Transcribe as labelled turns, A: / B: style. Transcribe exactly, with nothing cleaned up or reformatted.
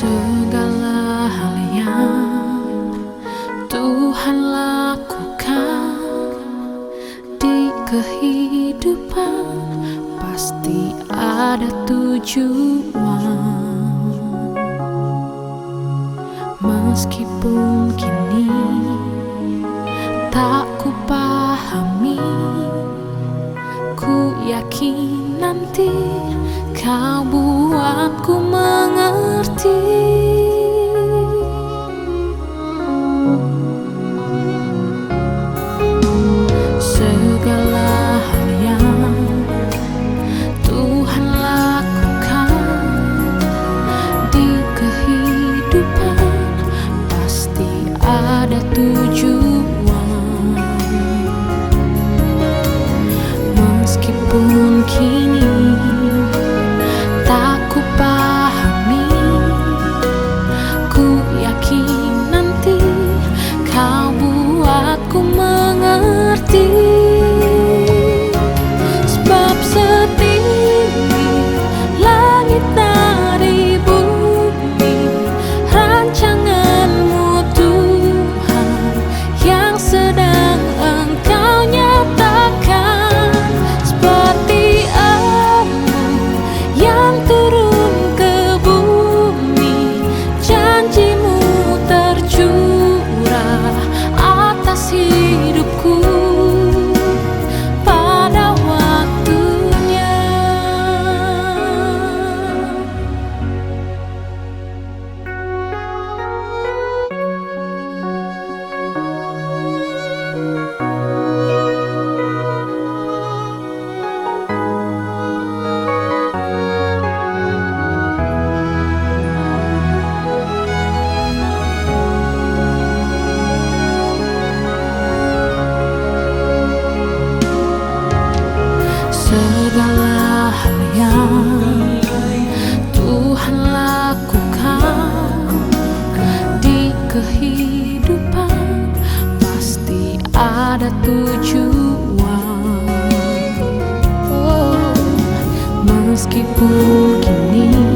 A: Segala hal yang Tuhan lakukan di kehidupan pasti ada tujuan. Meskipun kini tak ku pahami, ku yakin nanti Kau buatku mengerti. Segala hal yang Tuhan lakukan di kehidupan pasti ada tujuan. Meskipun kini tak ku pahami, ku yakin nanti Kau buatku mengerti. Sebab setinggi langit dari bumi rancangan-Mu Tuhan yang sedang Engkau nyatakan. Seperti abu yang turun ke bumi, janji-Mu tercurah atas hidupku pada waktunya. Segala hal yang Tuhan lakukan di kehidupan pasti ada tujuan. Oh, meskipun kini